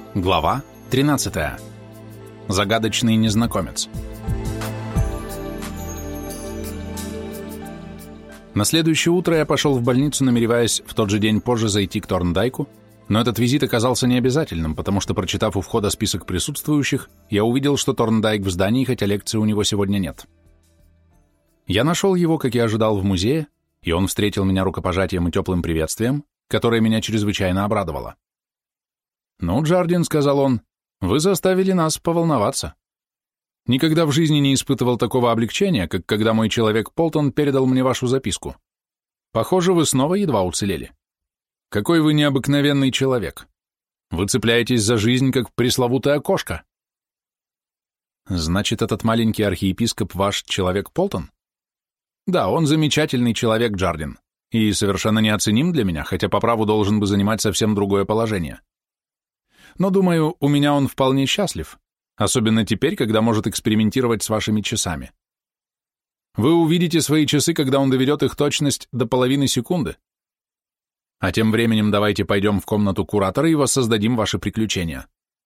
Глава 13. Загадочный незнакомец. На следующее утро я пошел в больницу, намереваясь в тот же день позже зайти к Торндайку, но этот визит оказался необязательным, потому что, прочитав у входа список присутствующих, я увидел, что Торндайк в здании, хотя лекции у него сегодня нет. Я нашел его, как и ожидал, в музее, и он встретил меня рукопожатием и теплым приветствием, которое меня чрезвычайно обрадовало. «Ну, Джардин», — сказал он, — «вы заставили нас поволноваться. Никогда в жизни не испытывал такого облегчения, как когда мой человек Полтон передал мне вашу записку. Похоже, вы снова едва уцелели. Какой вы необыкновенный человек. Вы цепляетесь за жизнь, как пресловутая кошка». «Значит, этот маленький архиепископ ваш человек Полтон?» «Да, он замечательный человек, Джардин, и совершенно неоценим для меня, хотя по праву должен бы занимать совсем другое положение. Но, думаю, у меня он вполне счастлив, особенно теперь, когда может экспериментировать с вашими часами. Вы увидите свои часы, когда он доведет их точность до половины секунды. А тем временем давайте пойдем в комнату куратора и воссоздадим ваши приключения».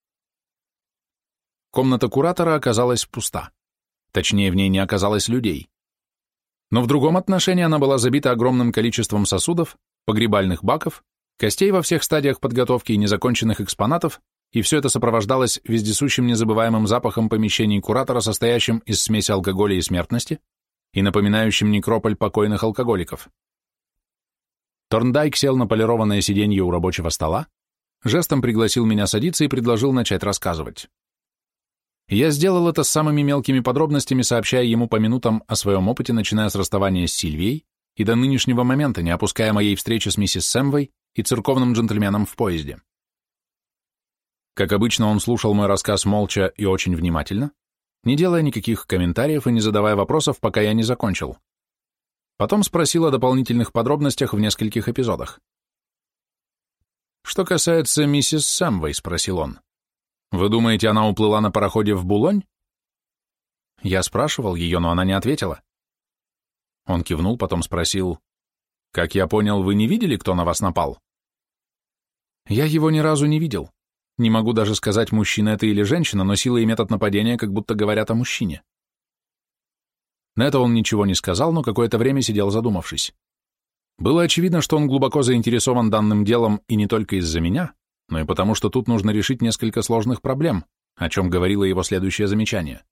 Комната куратора оказалась пуста. Точнее, в ней не оказалось людей. Но в другом отношении она была забита огромным количеством сосудов, погребальных баков, костей во всех стадиях подготовки и незаконченных экспонатов, и все это сопровождалось вездесущим незабываемым запахом помещений куратора, состоящим из смеси алкоголя и смертности, и напоминающим некрополь покойных алкоголиков. Торндайк сел на полированное сиденье у рабочего стола, жестом пригласил меня садиться и предложил начать рассказывать. Я сделал это с самыми мелкими подробностями, сообщая ему по минутам о своем опыте, начиная с расставания с Сильвией и до нынешнего момента, не опуская моей встречи с миссис Сэмвой и церковным джентльменом в поезде. Как обычно, он слушал мой рассказ молча и очень внимательно, не делая никаких комментариев и не задавая вопросов, пока я не закончил. Потом спросил о дополнительных подробностях в нескольких эпизодах. «Что касается миссис Сэмвой», — спросил он, — «вы думаете, она уплыла на пароходе в Булонь?» Я спрашивал ее, но она не ответила. Он кивнул, потом спросил: «Как я понял, вы не видели, кто на вас напал?» «Я его ни разу не видел. Не могу даже сказать, мужчина это или женщина, но сила и метод нападения как будто говорят о мужчине». На это он ничего не сказал, но какое-то время сидел задумавшись. Было очевидно, что он глубоко заинтересован данным делом и не только из-за меня, но и потому, что тут нужно решить несколько сложных проблем, о чем говорило его следующее замечание.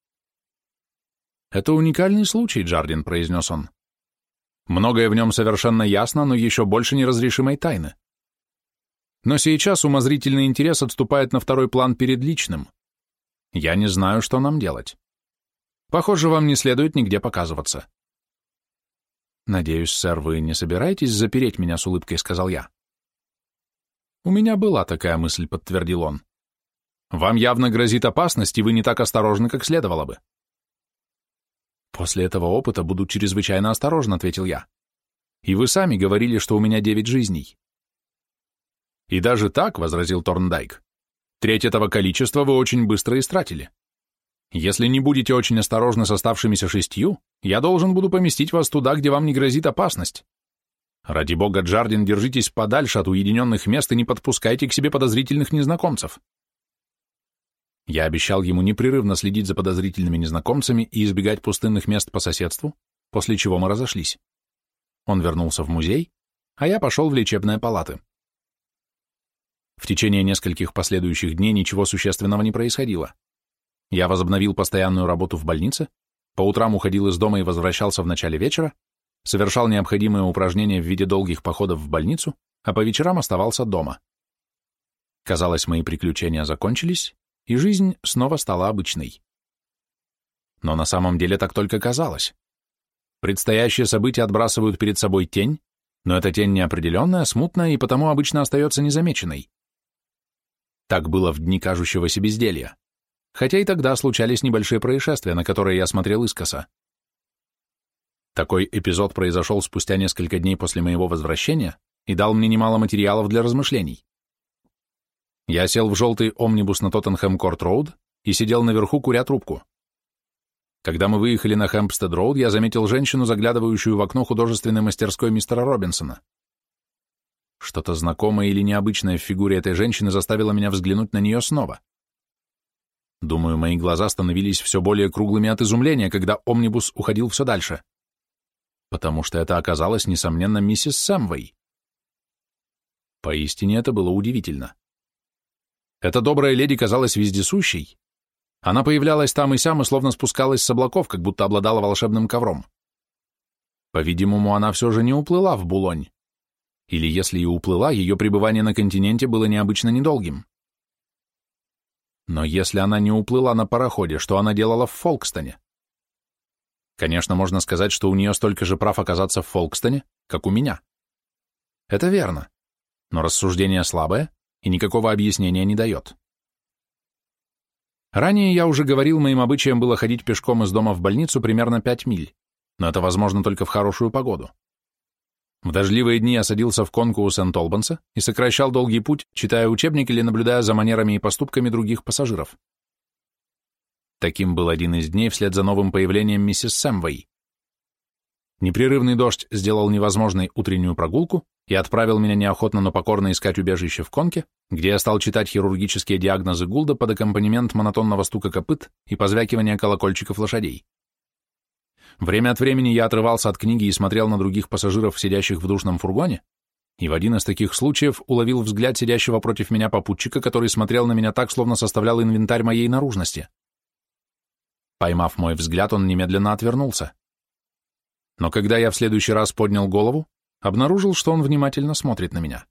«Это уникальный случай, Джардин», — произнес он. «Многое в нем совершенно ясно, но еще больше неразрешимой тайны. Но сейчас умозрительный интерес отступает на второй план перед личным. Я не знаю, что нам делать. Похоже, вам не следует нигде показываться». «Надеюсь, сэр, вы не собираетесь запереть меня?» — с улыбкой сказал я. «У меня была такая мысль», — подтвердил он. «Вам явно грозит опасность, и вы не так осторожны, как следовало бы». «После этого опыта буду чрезвычайно осторожен», — ответил я. «И вы сами говорили, что у меня 9 жизней». «И даже так», — возразил Торндайк, — «треть этого количества вы очень быстро истратили. Если не будете очень осторожны с оставшимися 6, я должен буду поместить вас туда, где вам не грозит опасность. Ради бога, Джардин, держитесь подальше от уединенных мест и не подпускайте к себе подозрительных незнакомцев». Я обещал ему непрерывно следить за подозрительными незнакомцами и избегать пустынных мест по соседству, после чего мы разошлись. Он вернулся в музей, а я пошел в лечебные палаты. В течение нескольких последующих дней ничего существенного не происходило. Я возобновил постоянную работу в больнице, по утрам уходил из дома и возвращался в начале вечера, совершал необходимые упражнения в виде долгих походов в больницу, а по вечерам оставался дома. Казалось, мои приключения закончились, и жизнь снова стала обычной. Но на самом деле так только казалось. Предстоящие события отбрасывают перед собой тень, но эта тень неопределенная, смутная и потому обычно остается незамеченной. Так было в дни кажущегося безделья, хотя и тогда случались небольшие происшествия, на которые я смотрел искоса. Такой эпизод произошел спустя несколько дней после моего возвращения и дал мне немало материалов для размышлений. Я сел в желтый омнибус на Тоттенхэм-Корт-Роуд и сидел наверху, куря трубку. Когда мы выехали на Хэмпстед-Роуд, я заметил женщину, заглядывающую в окно художественной мастерской мистера Робинсона. Что-то знакомое или необычное в фигуре этой женщины заставило меня взглянуть на нее снова. Думаю, мои глаза становились все более круглыми от изумления, когда омнибус уходил все дальше. Потому что это оказалась, несомненно, миссис Сэмвей. Поистине это было удивительно. Эта добрая леди казалась вездесущей. Она появлялась там и сям и словно спускалась с облаков, как будто обладала волшебным ковром. По-видимому, она все же не уплыла в Булонь. Или если и уплыла, ее пребывание на континенте было необычно недолгим. Но если она не уплыла на пароходе, что она делала в Фолкстоне? Конечно, можно сказать, что у нее столько же прав оказаться в Фолкстоне, как у меня. Это верно, но рассуждение слабое и никакого объяснения не дает. Ранее я уже говорил, моим обычаем было ходить пешком из дома в больницу примерно 5 миль, но это возможно только в хорошую погоду. В дождливые дни я садился в конку у Сент-Олбанса и сокращал долгий путь, читая учебник или наблюдая за манерами и поступками других пассажиров. Таким был один из дней вслед за новым появлением миссис Сэмвей. Непрерывный дождь сделал невозможной утреннюю прогулку и отправил меня неохотно, но покорно искать убежище в конке, где я стал читать хирургические диагнозы Гулда под аккомпанемент монотонного стука копыт и позвякивания колокольчиков лошадей. Время от времени я отрывался от книги и смотрел на других пассажиров, сидящих в душном фургоне, и в один из таких случаев уловил взгляд сидящего против меня попутчика, который смотрел на меня так, словно составлял инвентарь моей наружности. Поймав мой взгляд, он немедленно отвернулся. Но когда я в следующий раз поднял голову, обнаружил, что он внимательно смотрит на меня.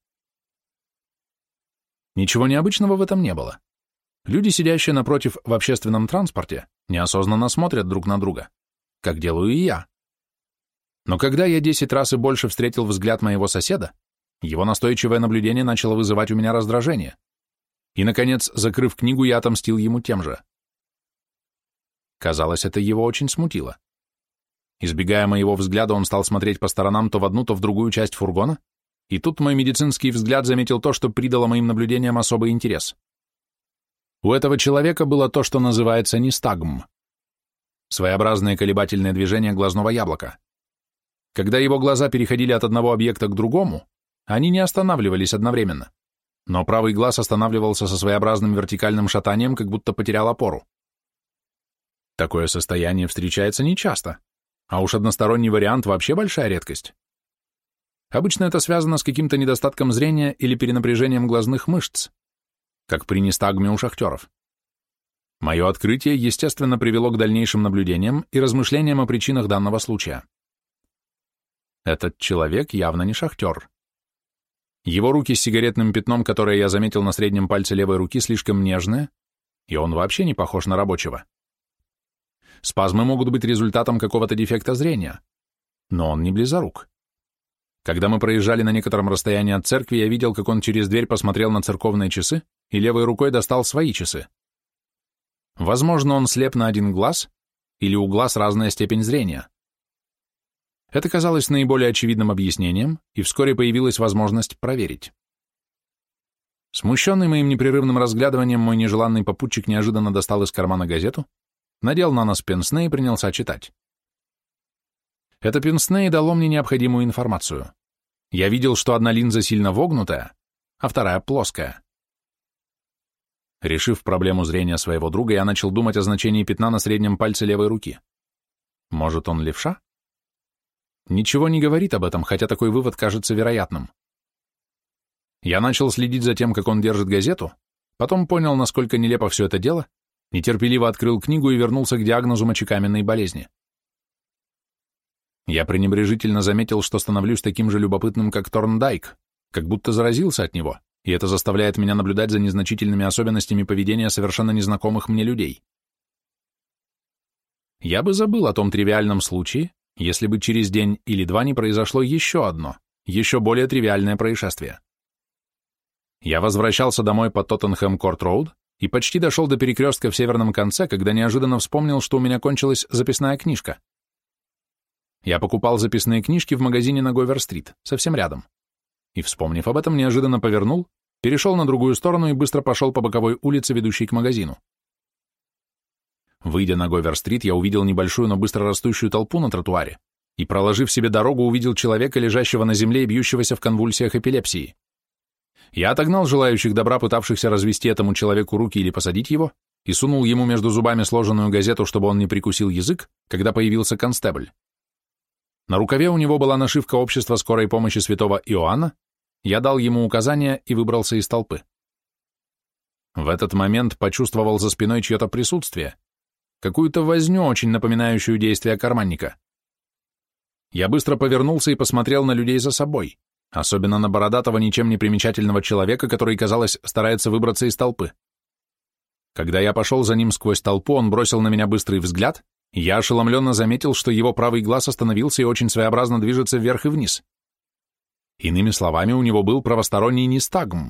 Ничего необычного в этом не было. Люди, сидящие напротив в общественном транспорте, неосознанно смотрят друг на друга, как делаю и я. Но когда я 10 раз и больше встретил взгляд моего соседа, его настойчивое наблюдение начало вызывать у меня раздражение. И, наконец, закрыв книгу, я отомстил ему тем же. Казалось, это его очень смутило. Избегая моего взгляда, он стал смотреть по сторонам то в одну, то в другую часть фургона, и тут мой медицинский взгляд заметил то, что придало моим наблюдениям особый интерес. У этого человека было то, что называется нистагм. Своеобразное колебательное движение глазного яблока. Когда его глаза переходили от одного объекта к другому, они не останавливались одновременно, но правый глаз останавливался со своеобразным вертикальным шатанием, как будто потерял опору. Такое состояние встречается нечасто, а уж односторонний вариант вообще большая редкость. Обычно это связано с каким-то недостатком зрения или перенапряжением глазных мышц, как при нистагме у шахтеров. Мое открытие, естественно, привело к дальнейшим наблюдениям и размышлениям о причинах данного случая. Этот человек явно не шахтер. Его руки с сигаретным пятном, которое я заметил на среднем пальце левой руки, слишком нежные, и он вообще не похож на рабочего. Спазмы могут быть результатом какого-то дефекта зрения, но он не близорук. Когда мы проезжали на некотором расстоянии от церкви, я видел, как он через дверь посмотрел на церковные часы и левой рукой достал свои часы. Возможно, он слеп на один глаз, или у глаз разная степень зрения. Это казалось наиболее очевидным объяснением, и вскоре появилась возможность проверить. Смущенный моим непрерывным разглядыванием, мой нежеланный попутчик неожиданно достал из кармана газету, надел на нос пенсне и принялся читать. Это пенсне и дало мне необходимую информацию. Я видел, что одна линза сильно вогнутая, а вторая плоская. Решив проблему зрения своего друга, я начал думать о значении пятна на среднем пальце левой руки. Может, он левша? Ничего не говорит об этом, хотя такой вывод кажется вероятным. Я начал следить за тем, как он держит газету, потом понял, насколько нелепо все это дело, нетерпеливо открыл книгу и вернулся к диагнозу мочекаменной болезни. Я пренебрежительно заметил, что становлюсь таким же любопытным, как Торндайк, как будто заразился от него, и это заставляет меня наблюдать за незначительными особенностями поведения совершенно незнакомых мне людей. Я бы забыл о том тривиальном случае, если бы через день или два не произошло еще одно, еще более тривиальное происшествие. Я возвращался домой по Тоттенхэм-Корт-Роуд и почти дошел до перекрестка в северном конце, когда неожиданно вспомнил, что у меня кончилась записная книжка. Я покупал записные книжки в магазине на Говер-стрит, совсем рядом. И, вспомнив об этом, неожиданно повернул, перешел на другую сторону и быстро пошел по боковой улице, ведущей к магазину. Выйдя на Говер-стрит, я увидел небольшую, но быстро растущую толпу на тротуаре и, проложив себе дорогу, увидел человека, лежащего на земле и бьющегося в конвульсиях эпилепсии. Я отогнал желающих добра, пытавшихся развести этому человеку руки или посадить его, и сунул ему между зубами сложенную газету, чтобы он не прикусил язык, когда появился констебль. На рукаве у него была нашивка Общества скорой помощи святого Иоанна, я дал ему указания и выбрался из толпы. В этот момент почувствовал за спиной чье-то присутствие, какую-то возню, очень напоминающую действия карманника. Я быстро повернулся и посмотрел на людей за собой, особенно на бородатого, ничем не примечательного человека, который, казалось, старается выбраться из толпы. Когда я пошел за ним сквозь толпу, он бросил на меня быстрый взгляд, и я ошеломленно заметил, что его правый глаз остановился и очень своеобразно движется вверх и вниз. Иными словами, у него был правосторонний нистагм.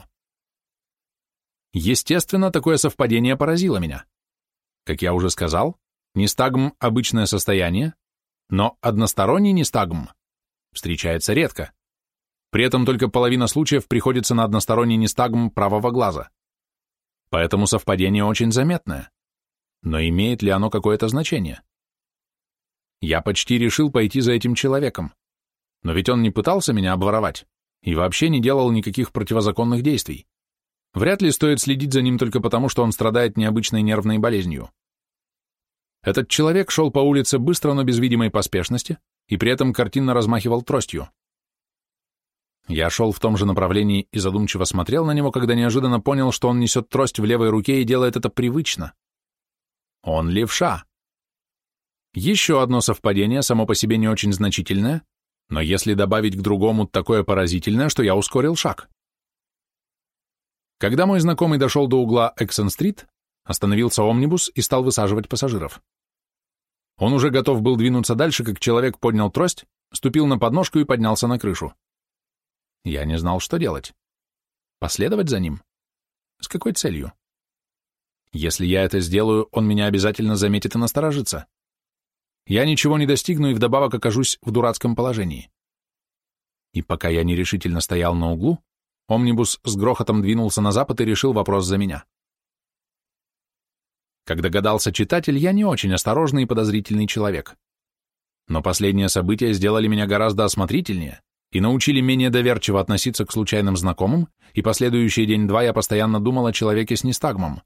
Естественно, такое совпадение поразило меня. Как я уже сказал, нистагм – обычное состояние, но односторонний нистагм встречается редко. При этом только половина случаев приходится на односторонний нистагм правого глаза. Поэтому совпадение очень заметное. Но имеет ли оно какое-то значение? Я почти решил пойти за этим человеком. Но ведь он не пытался меня обворовать и вообще не делал никаких противозаконных действий. Вряд ли стоит следить за ним только потому, что он страдает необычной нервной болезнью. Этот человек шел по улице быстро, но без видимой поспешности, и при этом картинно размахивал тростью. Я шел в том же направлении и задумчиво смотрел на него, когда неожиданно понял, что он несет трость в левой руке и делает это привычно. Он левша. Еще одно совпадение, само по себе не очень значительное, но если добавить к другому такое поразительное, что я ускорил шаг. Когда мой знакомый дошел до угла Эксон-стрит, остановился омнибус и стал высаживать пассажиров. Он уже готов был двинуться дальше, как человек поднял трость, ступил на подножку и поднялся на крышу. Я не знал, что делать. Последовать за ним? С какой целью? Если я это сделаю, он меня обязательно заметит и насторожится. Я ничего не достигну и вдобавок окажусь в дурацком положении. И пока я нерешительно стоял на углу, омнибус с грохотом двинулся на запад и решил вопрос за меня. Как догадался читатель, я не очень осторожный и подозрительный человек. Но последние события сделали меня гораздо осмотрительнее и научили менее доверчиво относиться к случайным знакомым, и последующие день-два я постоянно думал о человеке с нистагмом.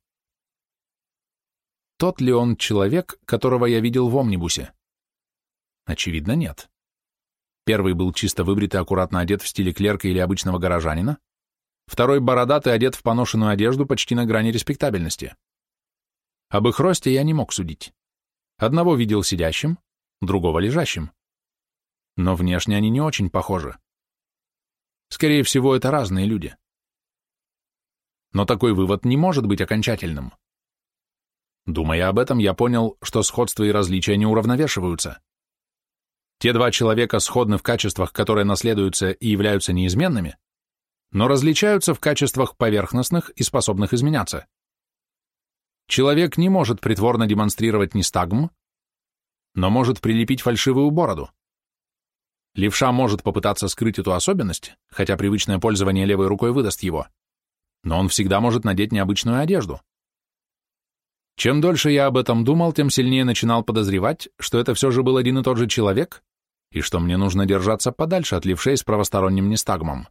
Тот ли он человек, которого я видел в омнибусе? Очевидно, нет. Первый был чисто выбритый, аккуратно одет в стиле клерка или обычного горожанина, второй бородатый, одет в поношенную одежду почти на грани респектабельности. Об их росте я не мог судить. Одного видел сидящим, другого лежащим. Но внешне они не очень похожи. Скорее всего, это разные люди. Но такой вывод не может быть окончательным. Думая об этом, я понял, что сходства и различия не уравновешиваются. Те два человека сходны в качествах, которые наследуются и являются неизменными, но различаются в качествах поверхностных и способных изменяться. Человек не может притворно демонстрировать нистагм, но может прилепить фальшивую бороду. Левша может попытаться скрыть эту особенность, хотя привычное пользование левой рукой выдаст его, но он всегда может надеть необычную одежду. Чем дольше я об этом думал, тем сильнее начинал подозревать, что это все же был один и тот же человек, и что мне нужно держаться подальше от левшей с правосторонним нистагмом.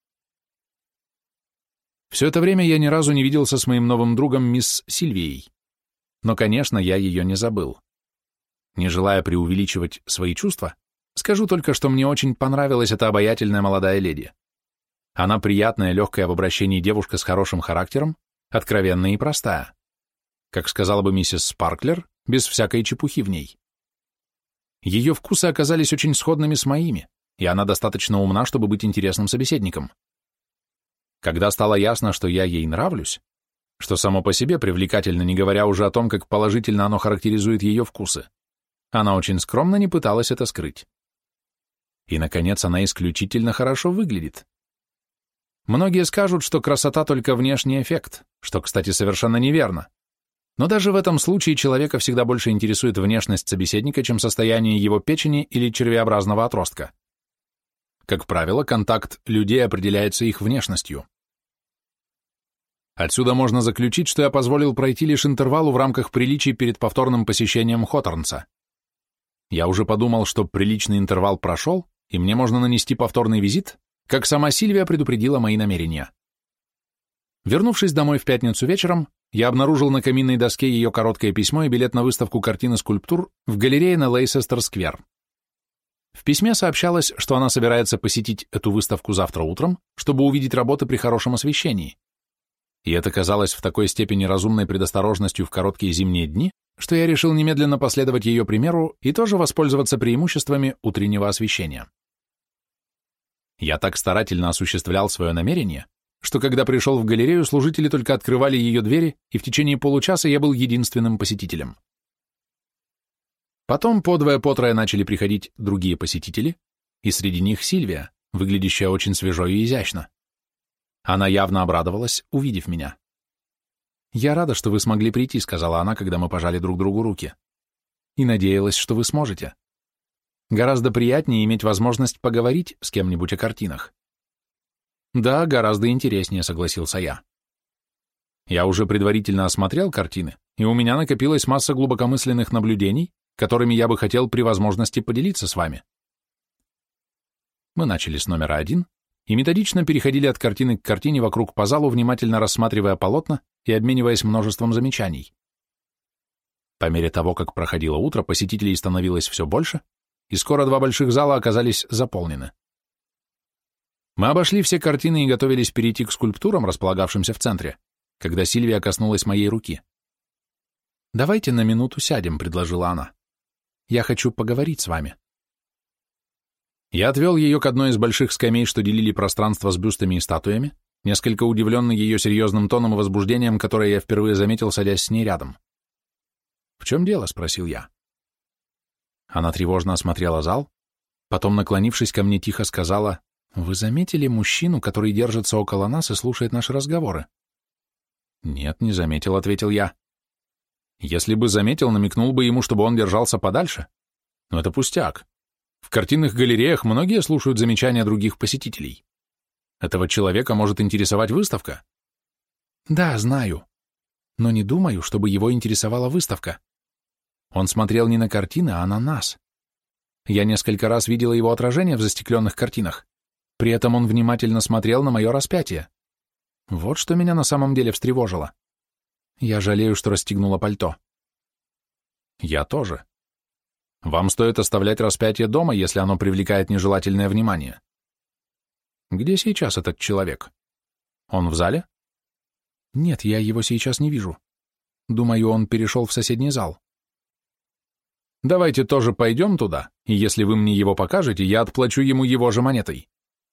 Все это время я ни разу не виделся с моим новым другом мисс Сильвией, но, конечно, я ее не забыл. Не желая преувеличивать свои чувства, скажу только, что мне очень понравилась эта обаятельная молодая леди. Она приятная, легкая в обращении девушка с хорошим характером, откровенная и простая. Как сказала бы миссис Спарклер, без всякой чепухи в ней. Ее вкусы оказались очень сходными с моими, и она достаточно умна, чтобы быть интересным собеседником. Когда стало ясно, что я ей нравлюсь, что само по себе привлекательно, не говоря уже о том, как положительно оно характеризует ее вкусы, она очень скромно не пыталась это скрыть. И, наконец, она исключительно хорошо выглядит. Многие скажут, что красота только внешний эффект, что, кстати, совершенно неверно. Но даже в этом случае человека всегда больше интересует внешность собеседника, чем состояние его печени или червеобразного отростка. Как правило, контакт людей определяется их внешностью. Отсюда можно заключить, что я позволил пройти лишь интервалу в рамках приличий перед повторным посещением Хоторнса. Я уже подумал, что приличный интервал прошел, и мне можно нанести повторный визит, как сама Сильвия предупредила мои намерения. Вернувшись домой в пятницу вечером, я обнаружил на каминной доске ее короткое письмо и билет на выставку картин и скульптур в галерее на Лейсестер-сквер. В письме сообщалось, что она собирается посетить эту выставку завтра утром, чтобы увидеть работы при хорошем освещении. И это казалось в такой степени разумной предосторожностью в короткие зимние дни, что я решил немедленно последовать ее примеру и тоже воспользоваться преимуществами утреннего освещения. Я так старательно осуществлял свое намерение, что когда пришел в галерею, служители только открывали ее двери, и в течение получаса я был единственным посетителем. Потом подвое-потрое начали приходить другие посетители, и среди них Сильвия, выглядящая очень свежо и изящно. Она явно обрадовалась, увидев меня. «Я рада, что вы смогли прийти», — сказала она, когда мы пожали друг другу руки. «И надеялась, что вы сможете. Гораздо приятнее иметь возможность поговорить с кем-нибудь о картинах». «Да, гораздо интереснее», — согласился я. Я уже предварительно осмотрел картины, и у меня накопилась масса глубокомысленных наблюдений, которыми я бы хотел при возможности поделиться с вами. Мы начали с номера 1 и методично переходили от картины к картине вокруг по залу, внимательно рассматривая полотна и обмениваясь множеством замечаний. По мере того, как проходило утро, посетителей становилось все больше, и скоро два больших зала оказались заполнены. Мы обошли все картины и готовились перейти к скульптурам, располагавшимся в центре, когда Сильвия коснулась моей руки. «Давайте на минуту сядем», — предложила она. «Я хочу поговорить с вами». Я отвел ее к одной из больших скамей, что делили пространство с бюстами и статуями, несколько удивленный ее серьезным тоном и возбуждением, которое я впервые заметил, садясь с ней рядом. «В чем дело?» — спросил я. Она тревожно осмотрела зал, потом, наклонившись ко мне, тихо сказала: «Вы заметили мужчину, который держится около нас и слушает наши разговоры?» «Нет, не заметил», — ответил я. «Если бы заметил, намекнул бы ему, чтобы он держался подальше. Но это пустяк. В картинных галереях многие слушают замечания других посетителей. Этого человека может интересовать выставка». «Да, знаю. Но не думаю, чтобы его интересовала выставка. Он смотрел не на картины, а на нас. Я несколько раз видела его отражение в застекленных картинах. При этом он внимательно смотрел на мое распятие. Вот что меня на самом деле встревожило. Я жалею, что расстегнула пальто». «Я тоже. Вам стоит оставлять распятие дома, если оно привлекает нежелательное внимание». «Где сейчас этот человек? Он в зале?» «Нет, я его сейчас не вижу. Думаю, он перешел в соседний зал». «Давайте тоже пойдем туда, и если вы мне его покажете, я отплачу ему его же монетой».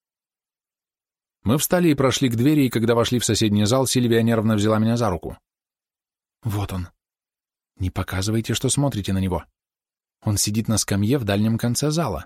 Мы встали и прошли к двери, и когда вошли в соседний зал, Сильвия нервно взяла меня за руку. «Вот он. Не показывайте, что смотрите на него. Он сидит на скамье в дальнем конце зала».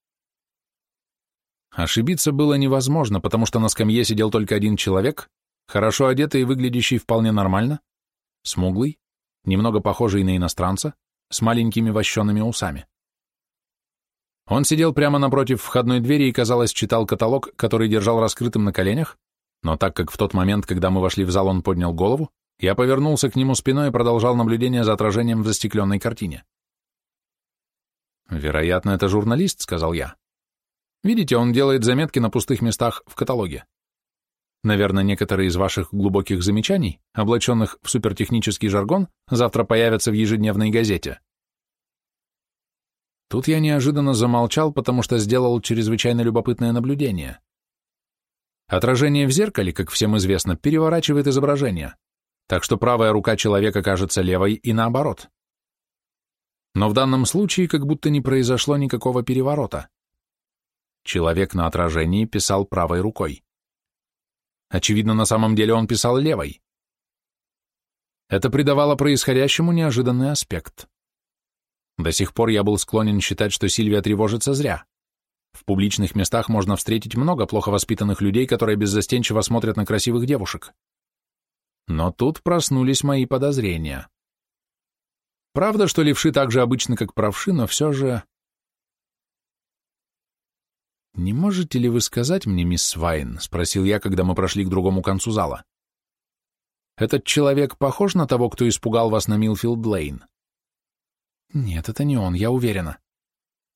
Ошибиться было невозможно, потому что на скамье сидел только один человек, хорошо одетый и выглядящий вполне нормально, смуглый, немного похожий на иностранца, с маленькими вощеными усами. Он сидел прямо напротив входной двери и, казалось, читал каталог, который держал раскрытым на коленях, но так как в тот момент, когда мы вошли в зал, он поднял голову, я повернулся к нему спиной и продолжал наблюдение за отражением в застекленной картине. «Вероятно, это журналист», — сказал я. «Видите, он делает заметки на пустых местах в каталоге. Наверное, некоторые из ваших глубоких замечаний, облаченных в супертехнический жаргон, завтра появятся в ежедневной газете». Тут я неожиданно замолчал, потому что сделал чрезвычайно любопытное наблюдение. Отражение в зеркале, как всем известно, переворачивает изображение, так что правая рука человека кажется левой и наоборот. Но в данном случае как будто не произошло никакого переворота. Человек на отражении писал правой рукой. Очевидно, на самом деле он писал левой. Это придавало происходящему неожиданный аспект. До сих пор я был склонен считать, что Сильвия тревожится зря. В публичных местах можно встретить много плохо воспитанных людей, которые беззастенчиво смотрят на красивых девушек. Но тут проснулись мои подозрения. Правда, что левши так же обычны, как правши, но все же... «Не можете ли вы сказать мне, мисс Вайн?» — спросил я, когда мы прошли к другому концу зала. «Этот человек похож на того, кто испугал вас на Милфилд-Лейн?» «Нет, это не он, я уверена.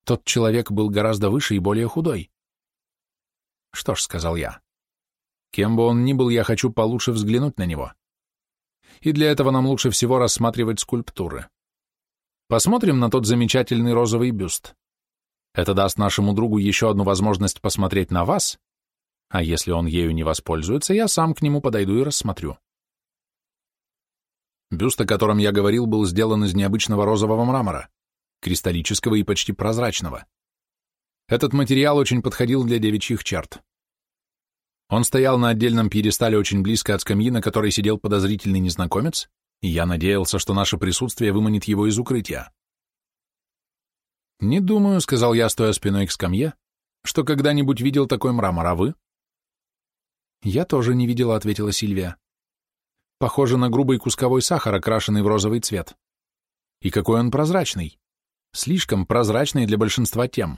Тот человек был гораздо выше и более худой. Что ж, сказал я, кем бы он ни был, я хочу получше взглянуть на него. И для этого нам лучше всего рассматривать скульптуры. Посмотрим на тот замечательный розовый бюст. Это даст нашему другу еще одну возможность посмотреть на вас, а если он ею не воспользуется, я сам к нему подойду и рассмотрю. Бюст, о котором я говорил, был сделан из необычного розового мрамора, кристаллического и почти прозрачного. Этот материал очень подходил для девичьих черт. Он стоял на отдельном пьедестале очень близко от скамьи, на которой сидел подозрительный незнакомец, и я надеялся, что наше присутствие выманит его из укрытия. «Не думаю», — сказал я, стоя спиной к скамье, «что когда-нибудь видел такой мрамор, а вы?» «Я тоже не видела», — ответила Сильвия. «Похоже на грубый кусковой сахар, окрашенный в розовый цвет. И какой он прозрачный. Слишком прозрачный для большинства тем».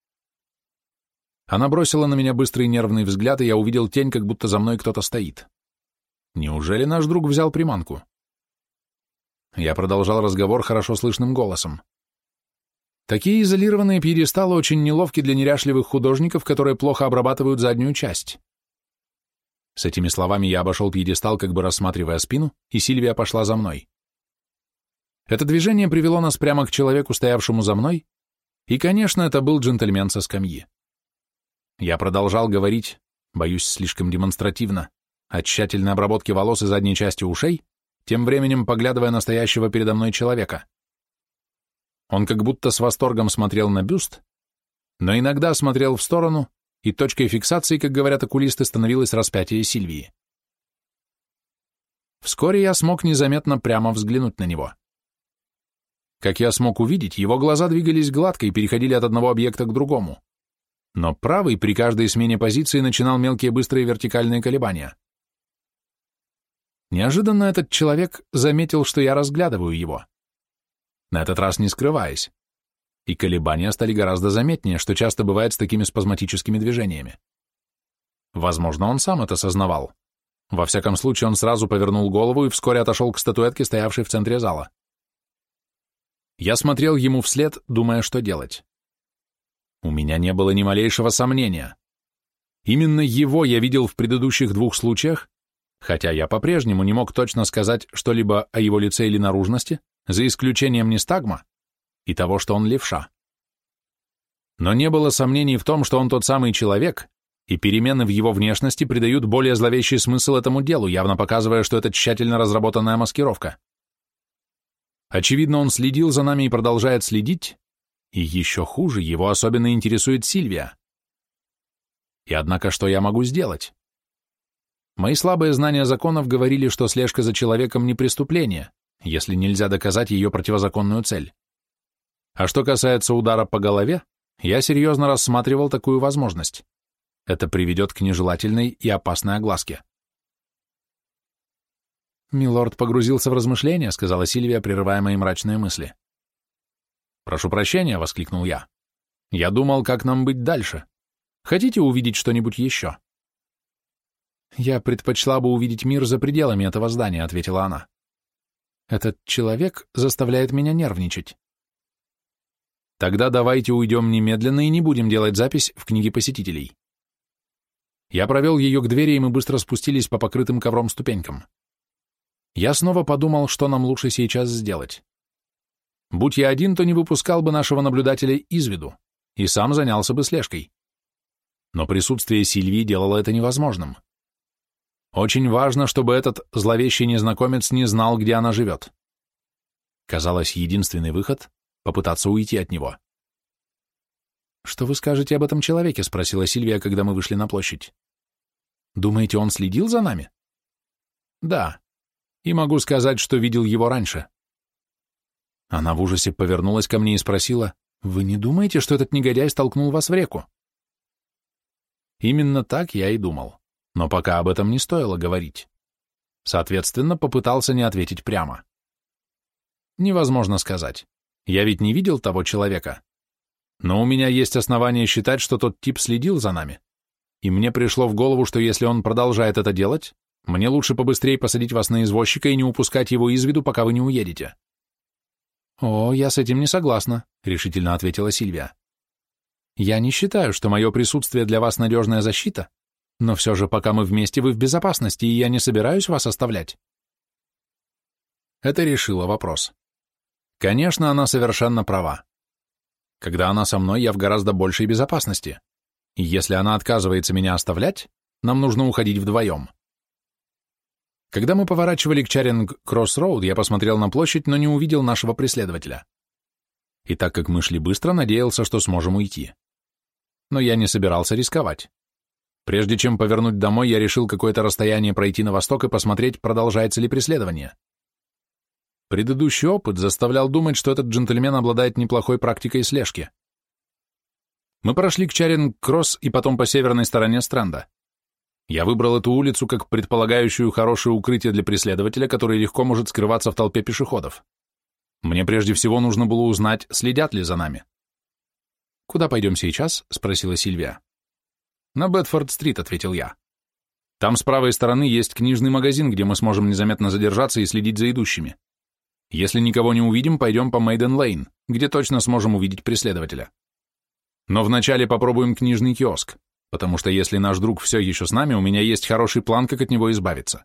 Она бросила на меня быстрый нервный взгляд, и я увидел тень, как будто за мной кто-то стоит. Неужели наш друг взял приманку? Я продолжал разговор хорошо слышным голосом. Такие изолированные пьедесталы очень неловки для неряшливых художников, которые плохо обрабатывают заднюю часть. С этими словами я обошел пьедестал, как бы рассматривая спину, и Сильвия пошла за мной. Это движение привело нас прямо к человеку, стоявшему за мной, и, конечно, это был джентльмен со скамьи. Я продолжал говорить, боюсь, слишком демонстративно, о тщательной обработке волос и задней части ушей, тем временем поглядывая на стоящего передо мной человека. Он как будто с восторгом смотрел на бюст, но иногда смотрел в сторону, и точкой фиксации, как говорят окулисты, становилось распятие Сильвии. Вскоре я смог незаметно прямо взглянуть на него. Как я смог увидеть, его глаза двигались гладко и переходили от одного объекта к другому. Но правый при каждой смене позиции начинал мелкие быстрые вертикальные колебания. Неожиданно этот человек заметил, что я разглядываю его. На этот раз не скрываясь. И колебания стали гораздо заметнее, что часто бывает с такими спазматическими движениями. Возможно, он сам это сознавал. Во всяком случае, он сразу повернул голову и вскоре отошел к статуэтке, стоявшей в центре зала. Я смотрел ему вслед, думая, что делать. У меня не было ни малейшего сомнения. Именно его я видел в предыдущих двух случаях, хотя я по-прежнему не мог точно сказать что-либо о его лице или наружности, за исключением нистагма и того, что он левша. Но не было сомнений в том, что он тот самый человек, и перемены в его внешности придают более зловещий смысл этому делу, явно показывая, что это тщательно разработанная маскировка. Очевидно, он следил за нами и продолжает следить, и еще хуже, его особенно интересует Сильвия. И однако, что я могу сделать? Мои слабые знания законов говорили, что слежка за человеком не преступление, если нельзя доказать ее противозаконную цель. А что касается удара по голове, я серьезно рассматривал такую возможность. Это приведет к нежелательной и опасной огласке. «Милорд погрузился в размышления», — сказала Сильвия, прерывая мои мрачные мысли. «Прошу прощения», — воскликнул я. «Я думал, как нам быть дальше. Хотите увидеть что-нибудь еще?» «Я предпочла бы увидеть мир за пределами этого здания», — ответила она. «Этот человек заставляет меня нервничать». «Тогда давайте уйдем немедленно и не будем делать запись в книге посетителей». Я провел ее к двери, и мы быстро спустились по покрытым ковром ступенькам. Я снова подумал, что нам лучше сейчас сделать. Будь я один, то не выпускал бы нашего наблюдателя из виду и сам занялся бы слежкой. Но присутствие Сильвии делало это невозможным. Очень важно, чтобы этот зловещий незнакомец не знал, где она живет. Казалось, единственный выход — попытаться уйти от него. «Что вы скажете об этом человеке?» — спросила Сильвия, когда мы вышли на площадь. «Думаете, он следил за нами?» «Да. И могу сказать, что видел его раньше». Она в ужасе повернулась ко мне и спросила: «Вы не думаете, что этот негодяй столкнул вас в реку?» Именно так я и думал, но пока об этом не стоило говорить. Соответственно, попытался не ответить прямо. Невозможно сказать. Я ведь не видел того человека. Но у меня есть основания считать, что тот тип следил за нами. И мне пришло в голову, что если он продолжает это делать, мне лучше побыстрее посадить вас на извозчика и не упускать его из виду, пока вы не уедете. «О, я с этим не согласна», — решительно ответила Сильвия. Я не считаю, что мое присутствие для вас надежная защита, но все же, пока мы вместе, вы в безопасности, и я не собираюсь вас оставлять. Это решило вопрос. Конечно, она совершенно права. Когда она со мной, я в гораздо большей безопасности. И если она отказывается меня оставлять, нам нужно уходить вдвоем. Когда мы поворачивали к Чаринг-Кросс-Роуд, я посмотрел на площадь, но не увидел нашего преследователя. И так как мы шли быстро, надеялся, что сможем уйти. Но я не собирался рисковать. Прежде чем повернуть домой, я решил какое-то расстояние пройти на восток и посмотреть, продолжается ли преследование. Предыдущий опыт заставлял думать, что этот джентльмен обладает неплохой практикой слежки. Мы прошли к Чаринг-Кросс и потом по северной стороне Стрэнда. Я выбрал эту улицу как предполагающую хорошее укрытие для преследователя, который легко может скрываться в толпе пешеходов. Мне прежде всего нужно было узнать, следят ли за нами. «Куда пойдем сейчас?» — спросила Сильвия. «На Бетфорд-стрит», — ответил я. «Там с правой стороны есть книжный магазин, где мы сможем незаметно задержаться и следить за идущими. Если никого не увидим, пойдем по Мейден-Лейн, где точно сможем увидеть преследователя. Но вначале попробуем книжный киоск, потому что если наш друг все еще с нами, у меня есть хороший план, как от него избавиться».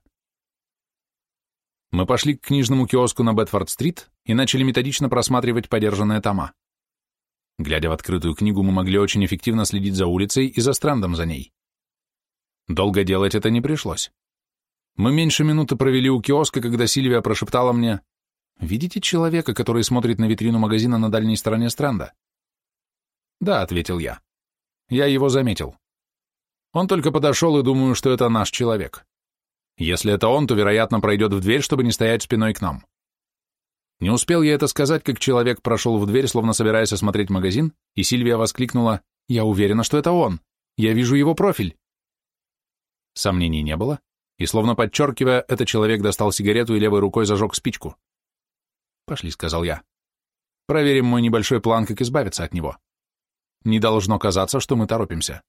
Мы пошли к книжному киоску на Бетфорд-стрит и начали методично просматривать подержанные тома. Глядя в открытую книгу, мы могли очень эффективно следить за улицей и за Стрэндом за ней. Долго делать это не пришлось. Мы меньше минуты провели у киоска, когда Сильвия прошептала мне: «Видите человека, который смотрит на витрину магазина на дальней стороне Стрэнда?» «Да», — ответил я. «Я его заметил. Он только подошел, и думаю, что это наш человек. Если это он, то, вероятно, пройдет в дверь, чтобы не стоять спиной к нам». Не успел я это сказать, как человек прошел в дверь, словно собираясь осмотреть магазин, и Сильвия воскликнула: «Я уверена, что это он. Я вижу его профиль». Сомнений не было, и, словно подчеркивая, этот человек достал сигарету и левой рукой зажег спичку. «Пошли», — сказал я. «Проверим мой небольшой план, как избавиться от него. Не должно казаться, что мы торопимся».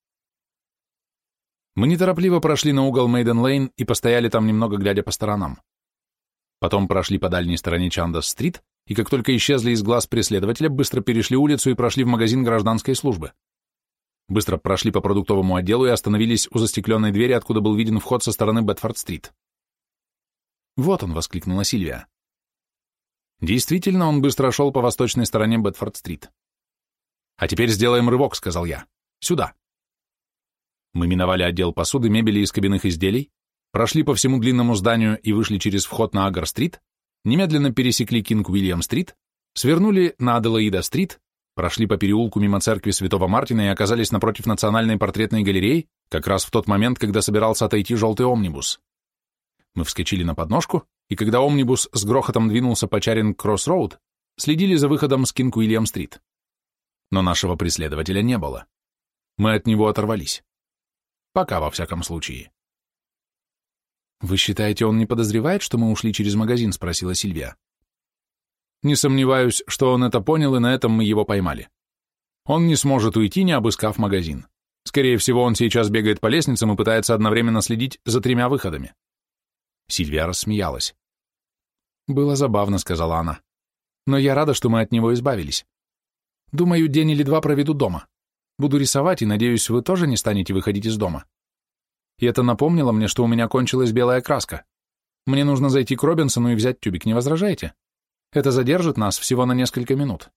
Мы неторопливо прошли на угол Мейден-Лейн и постояли там немного, глядя по сторонам. Потом прошли по дальней стороне Чандас-стрит, и как только исчезли из глаз преследователя, быстро перешли улицу и прошли в магазин гражданской службы. Быстро прошли по продуктовому отделу и остановились у застекленной двери, откуда был виден вход со стороны Бетфорд-стрит. «Вот он!» — воскликнула Сильвия. Действительно, он быстро шел по восточной стороне Бетфорд-стрит. «А теперь сделаем рывок», — сказал я. «Сюда». Мы миновали отдел посуды, мебели и скобяных изделий, прошли по всему длинному зданию и вышли через вход на Агар-стрит, немедленно пересекли Кинг-Уильям-стрит, свернули на Аделаида-стрит, прошли по переулку мимо церкви Святого Мартина и оказались напротив Национальной портретной галереи, как раз в тот момент, когда собирался отойти желтый омнибус. Мы вскочили на подножку, и когда омнибус с грохотом двинулся по Чаринг-Кросс-Роуд, следили за выходом с Кинг-Уильям-стрит. Но нашего преследователя не было. Мы от него оторвались. Пока, во всяком случае. «Вы считаете, он не подозревает, что мы ушли через магазин?» — спросила Сильвия. «Не сомневаюсь, что он это понял, и на этом мы его поймали. Он не сможет уйти, не обыскав магазин. Скорее всего, он сейчас бегает по лестницам и пытается одновременно следить за 3 выходами». Сильвия рассмеялась. «Было забавно», — сказала она. «Но я рада, что мы от него избавились. Думаю, день или 2 проведу дома. Буду рисовать, и, надеюсь, вы тоже не станете выходить из дома. И это напомнило мне, что у меня кончилась белая краска. Мне нужно зайти к Робинсону и взять тюбик, не возражаете? Это задержит нас всего на несколько минут».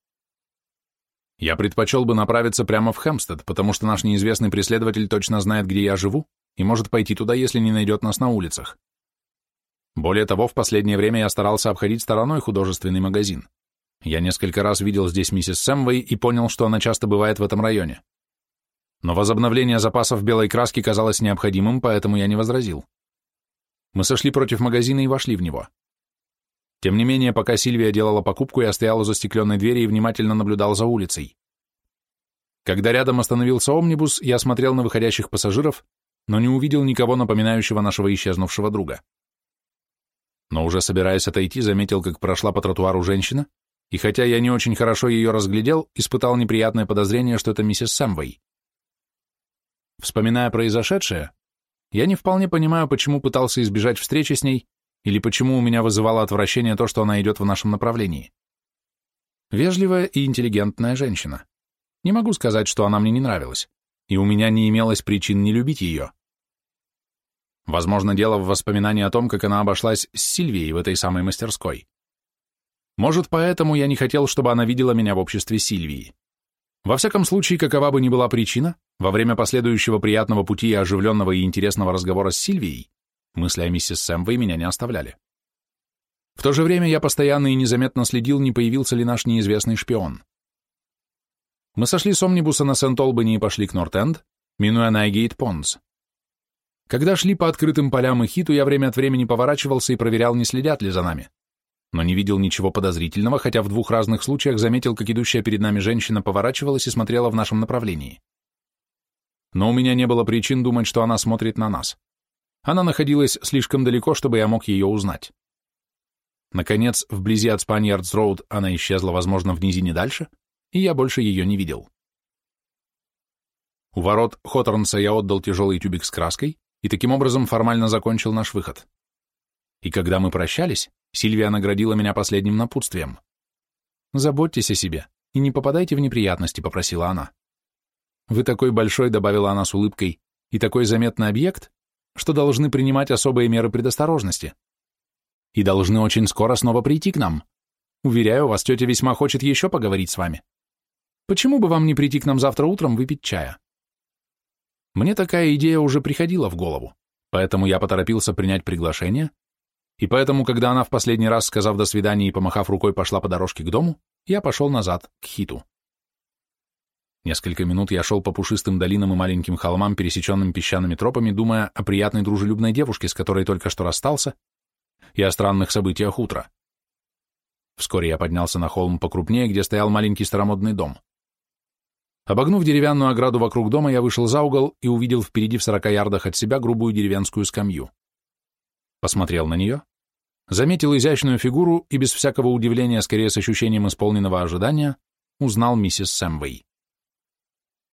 Я предпочел бы направиться прямо в Хэмпстед, потому что наш неизвестный преследователь точно знает, где я живу, и может пойти туда, если не найдет нас на улицах. Более того, в последнее время я старался обходить стороной художественный магазин. Я несколько раз видел здесь миссис Сэмвей и понял, что она часто бывает в этом районе. Но возобновление запасов белой краски казалось необходимым, поэтому я не возразил. Мы сошли против магазина и вошли в него. Тем не менее, пока Сильвия делала покупку, я стоял у застекленной двери и внимательно наблюдал за улицей. Когда рядом остановился омнибус, я смотрел на выходящих пассажиров, но не увидел никого, напоминающего нашего исчезнувшего друга. Но уже собираясь отойти, заметил, как прошла по тротуару женщина, и хотя я не очень хорошо ее разглядел, испытал неприятное подозрение, что это миссис Сэмвей. Вспоминая произошедшее, я не вполне понимаю, почему пытался избежать встречи с ней, или почему у меня вызывало отвращение то, что она идет в нашем направлении. Вежливая и интеллигентная женщина. Не могу сказать, что она мне не нравилась, и у меня не имелось причин не любить ее. Возможно, дело в воспоминании о том, как она обошлась с Сильвией в этой самой мастерской. Может, поэтому я не хотел, чтобы она видела меня в обществе Сильвии. Во всяком случае, какова бы ни была причина, во время последующего приятного пути и оживленного и интересного разговора с Сильвией мысли о миссис Сэмвей меня не оставляли. В то же время я постоянно и незаметно следил, не появился ли наш неизвестный шпион. Мы сошли с омнибуса на Сент-Олбани и пошли к Норт-Энд, минуя Найгейт-Понс. Когда шли по открытым полям и Хиту, я время от времени поворачивался и проверял, не следят ли за нами, но не видел ничего подозрительного, хотя в двух разных случаях заметил, как идущая перед нами женщина поворачивалась и смотрела в нашем направлении. Но у меня не было причин думать, что она смотрит на нас. Она находилась слишком далеко, чтобы я мог ее узнать. Наконец, вблизи от Спаньярдс-Роуд она исчезла, возможно, в низине дальше, и я больше ее не видел. У ворот Хоторнса я отдал тяжелый тюбик с краской и таким образом формально закончил наш выход. И когда мы прощались, Сильвия наградила меня последним напутствием. «Заботьтесь о себе и не попадайте в неприятности», — попросила она. «Вы такой большой», — добавила она с улыбкой, — «и такой заметный объект, что должны принимать особые меры предосторожности. И должны очень скоро снова прийти к нам. Уверяю вас, тетя весьма хочет еще поговорить с вами. Почему бы вам не прийти к нам завтра утром выпить чая?» Мне такая идея уже приходила в голову, поэтому я поторопился принять приглашение, и поэтому, когда она в последний раз, сказав «до свидания» и помахав рукой, пошла по дорожке к дому, я пошел назад, к Хиту. Несколько минут я шел по пушистым долинам и маленьким холмам, пересеченным песчаными тропами, думая о приятной дружелюбной девушке, с которой только что расстался, и о странных событиях утра. Вскоре я поднялся на холм покрупнее, где стоял маленький старомодный дом. Обогнув деревянную ограду вокруг дома, я вышел за угол и увидел впереди в 40 ярдах от себя грубую деревенскую скамью. Посмотрел на нее, заметил изящную фигуру и без всякого удивления, скорее с ощущением исполненного ожидания, узнал миссис Сэмвей.